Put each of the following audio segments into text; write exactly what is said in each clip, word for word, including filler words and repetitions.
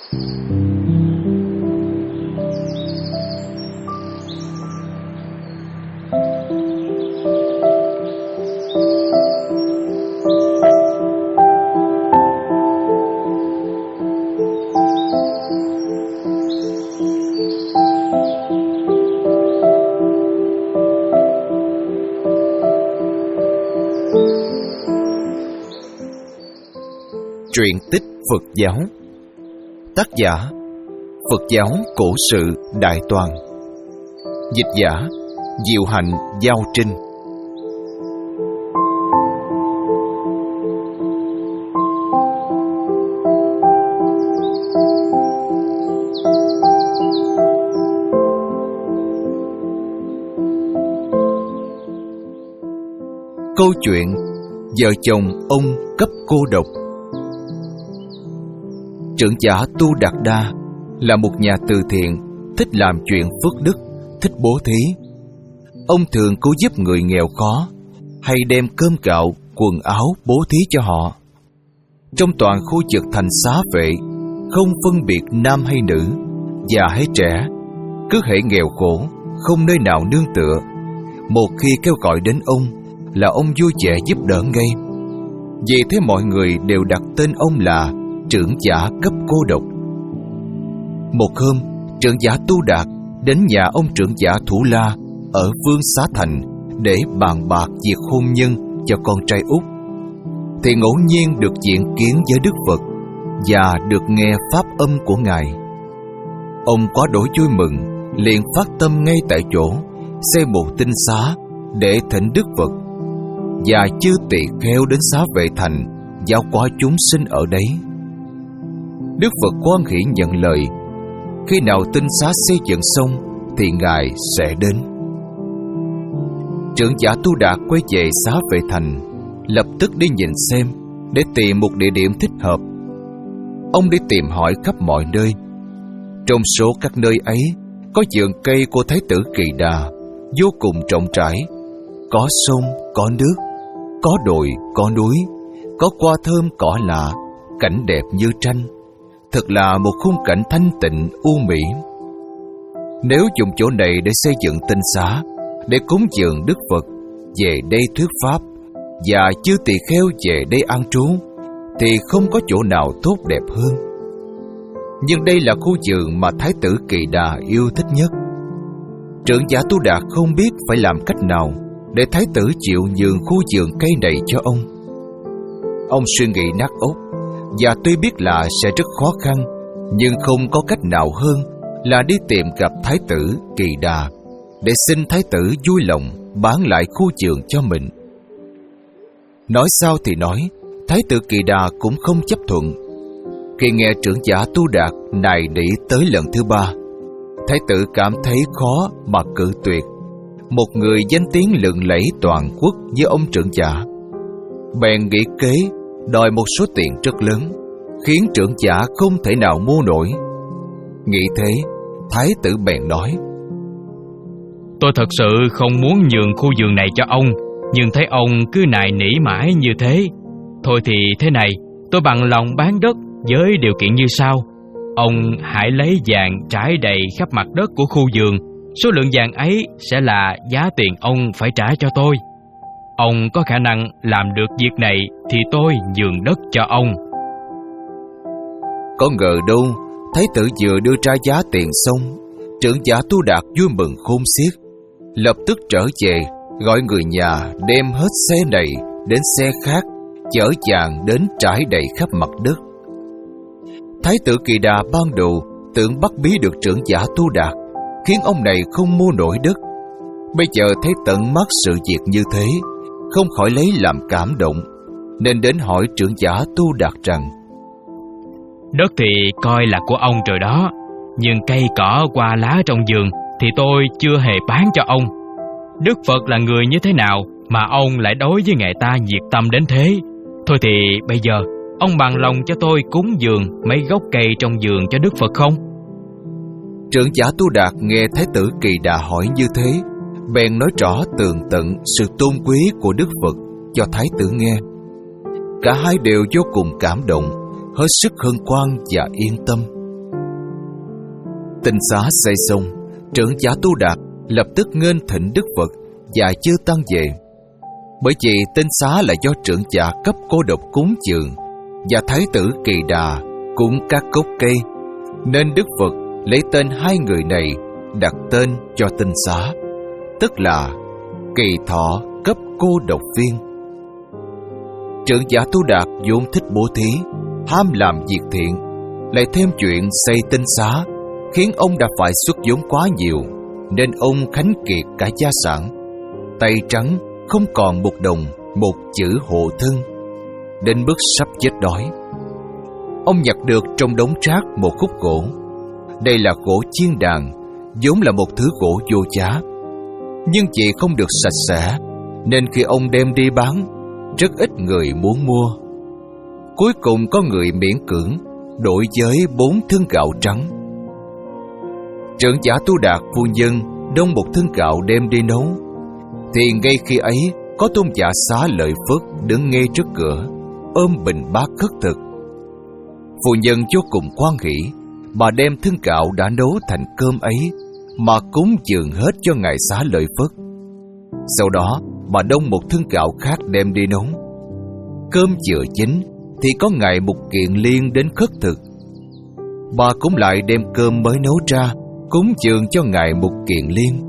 Truyện tích Phật giáo. Tác giả Phật giáo Cổ Sự Đại Toàn. Dịch giả Diệu Hạnh Giao Trinh. Câu chuyện vợ chồng ông cấp cô độc. Trưởng giả Tu Đạt Đa là một nhà từ thiện, thích làm chuyện phước đức, thích bố thí. Ông thường cứu giúp người nghèo khó, hay đem cơm gạo, quần áo bố thí cho họ. Trong toàn khu vực thành xá vệ, không phân biệt nam hay nữ, già hay trẻ, cứ hễ nghèo khổ, không nơi nào nương tựa, một khi kêu gọi đến ông là ông vui vẻ giúp đỡ ngay. Vì thế mọi người đều đặt tên ông là trưởng giả cấp cô độc. Một hôm, trưởng giả Tu Đạt đến nhà ông trưởng giả Thủ La ở Vương Xá Thành để bàn bạc việc hôn nhân cho con trai út, thì ngẫu nhiên được diện kiến với Đức Phật và được nghe pháp âm của Ngài. Ông quá đổi vui mừng, liền phát tâm ngay tại chỗ xây một tinh xá để thỉnh Đức Phật và chư tỳ kheo đến xá vệ thành giáo hóa chúng sinh ở đấy. Đức Phật hoan hỷ nhận lời, khi nào tinh xá xây dựng xong thì Ngài sẽ đến. Trưởng giả Tu Đạt quay về xá vệ thành, lập tức đi nhìn xem để tìm một địa điểm thích hợp. Ông đi tìm hỏi khắp mọi nơi. Trong số các nơi ấy có vườn cây của Thái tử Kỳ Đà, vô cùng rộng rãi, có sông, có nước, có đồi, có núi, có hoa thơm cỏ lạ, cảnh đẹp như tranh. Thật là một khung cảnh thanh tịnh u mỹ. Nếu dùng chỗ này để xây dựng tinh xá, để cúng dường Đức Phật, về đây thuyết pháp, và chư tỳ kheo về đây an trú, thì không có chỗ nào tốt đẹp hơn. Nhưng đây là khu vườn mà Thái tử Kỳ Đà yêu thích nhất. Trưởng giả Tu Đạt không biết phải làm cách nào để Thái tử chịu nhường khu vườn cây này cho ông. Ông suy nghĩ nát óc, và tuy biết là sẽ rất khó khăn, nhưng không có cách nào hơn là đi tìm gặp Thái tử Kỳ Đà để xin Thái tử vui lòng bán lại khu vườn cho mình. Nói sao thì nói, Thái tử Kỳ Đà cũng không chấp thuận. Khi nghe trưởng giả Tu Đạt nài nỉ tới lần thứ ba, Thái tử cảm thấy khó mà cự tuyệt, một người danh tiếng lừng lẫy toàn quốc như ông trưởng giả. Bèn nghĩ kế đòi một số tiền rất lớn, khiến trưởng giả không thể nào mua nổi. Nghĩ thế, Thái tử bèn nói: Tôi thật sự không muốn nhường khu vườn này cho ông, nhưng thấy ông cứ nài nỉ mãi như thế. Thôi thì thế này, tôi bằng lòng bán đất với điều kiện như sau. Ông hãy lấy vàng trải đầy khắp mặt đất của khu vườn. Số lượng vàng ấy sẽ là giá tiền ông phải trả cho tôi. Ông có khả năng làm được việc này thì tôi nhường đất cho ông. Có ngờ đâu, Thái tử vừa đưa ra giá tiền xong, trưởng giả Tu Đạt vui mừng khôn xiết, lập tức trở về gọi người nhà đem hết xe này đến xe khác, chở vàng đến trải đầy khắp mặt đất. Thái tử Kỳ Đà ban đầu tưởng bắt bí được trưởng giả Tu Đạt, khiến ông này không mua nổi đất. Bây giờ thấy tận mắt sự việc như thế, không khỏi lấy làm cảm động, nên đến hỏi trưởng giả Tu Đạt rằng: Đất thì coi là của ông rồi đó, nhưng cây cỏ hoa lá trong vườn thì tôi chưa hề bán cho ông. Đức Phật là người như thế nào mà ông lại đối với Ngài ta nhiệt tâm đến thế? Thôi thì bây giờ ông bằng lòng cho tôi cúng dường mấy gốc cây trong vườn cho Đức Phật không? Trưởng giả Tu Đạt nghe Thái tử Kỳ Đà hỏi như thế, bèn nói rõ tường tận sự tôn quý của Đức Phật cho Thái tử nghe. Cả hai đều vô cùng cảm động, hết sức hân hoan và yên tâm. Tinh xá xây xong, trưởng giả Tu Đạt lập tức nghênh thỉnh Đức Phật và chư tăng về. Bởi vì tinh xá là do trưởng giả cấp cô độc cúng dường và thái tử Kỳ Đà cúng các gốc cây, nên Đức Phật lấy tên hai người này đặt tên cho tinh xá, tức là Kỳ Thọ cấp cô độc viên. Trưởng giả Tu Đạt vốn thích bố thí, ham làm việc thiện, lại thêm chuyện xây tinh xá, khiến ông đã phải xuất vốn quá nhiều, nên ông khánh kiệt cả gia sản, tay trắng, không còn một đồng, một chữ hộ thân, đến mức sắp chết đói. Ông nhặt được trong đống rác một khúc gỗ. Đây là gỗ chiên đàn, vốn là một thứ gỗ vô giá, nhưng vì không được sạch sẽ, nên khi ông đem đi bán, rất ít người muốn mua. Cuối cùng có người miễn cưỡng đổi với bốn thưng gạo trắng. Trưởng giả Tu Đạt phu nhân đông một thưng gạo đem đi nấu, thì ngay khi ấy có tôn giả Xá Lợi Phất đứng ngay trước cửa, ôm bình bát khất thực. Phu nhân vô cùng hoan hỉ, bà đem thưng gạo đã nấu thành cơm ấy mà cúng dường hết cho ngài Xá Lợi Phất. Sau đó bà đông một thưng gạo khác đem đi nấu. Cơm vừa chín thì có ngài Mục Kiền Liên đến khất thực. Bà cũng lại đem cơm mới nấu ra cúng dường cho ngài Mục Kiền Liên.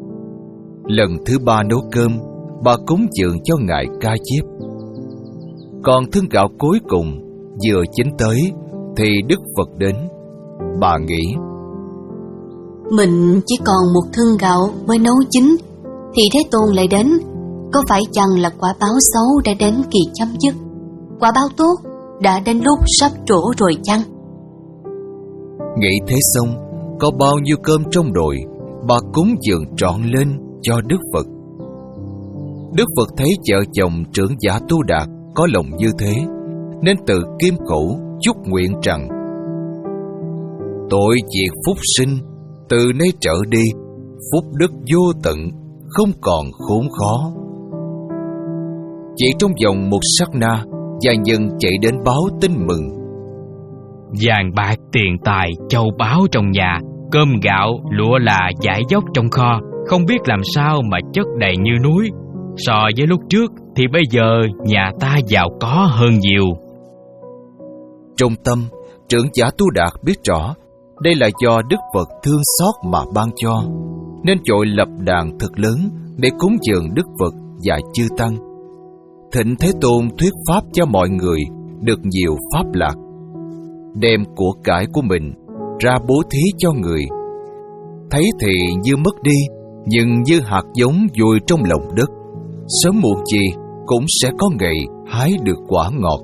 Lần thứ ba nấu cơm, bà cúng dường cho ngài Ca Diếp. Còn thưng gạo cuối cùng vừa chín tới thì Đức Phật đến. Bà nghĩ, mình chỉ còn một thưng gạo mới nấu chín thì Thế Tôn lại đến, có phải chăng là quả báo xấu đã đến kỳ chấm dứt, quả báo tốt đã đến lúc sắp trổ rồi chăng? Nghĩ thế xong, có bao nhiêu cơm trong nồi, bà cúng dường trọn lên cho Đức Phật. Đức Phật thấy vợ chồng trưởng giả Tu Đạt có lòng như thế, nên tự kim khẩu chúc nguyện rằng: tội diệt phúc sinh, từ nay trở đi, phúc đức vô tận, không còn khốn khó. Chỉ trong vòng một sát na, gia nhân chạy đến báo tin mừng. Vàng bạc tiền tài châu báu trong nhà, cơm gạo lụa là dải dốc trong kho, không biết làm sao mà chất đầy như núi. So với lúc trước thì bây giờ nhà ta giàu có hơn nhiều. Trong tâm, trưởng giả Tu Đạt biết rõ đây là do Đức Phật thương xót mà ban cho, nên vội lập đàn thật lớn để cúng dường Đức Phật và chư tăng. Thịnh Thế Tôn thuyết pháp cho mọi người được nhiều pháp lạc, đem của cải của mình ra bố thí cho người. Thấy thì như mất đi, nhưng như hạt giống vùi trong lòng đất, sớm muộn gì cũng sẽ có ngày hái được quả ngọt.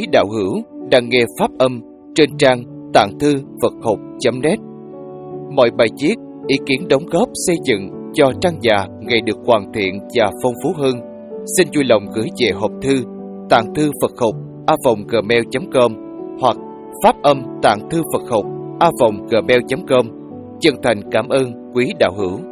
đạo hữu đang nghe pháp âm trên trang tạng thư Phật học chấm net. Mọi bài viết, ý kiến đóng góp xây dựng cho trang già ngày được hoàn thiện và phong phú hơn, xin vui lòng gửi về hộp thư tạng thư Phật học a vòng gmail chấm com hoặc pháp âm tạng thư Phật học a vòng gmail chấm com. Chân thành cảm ơn quý đạo hữu.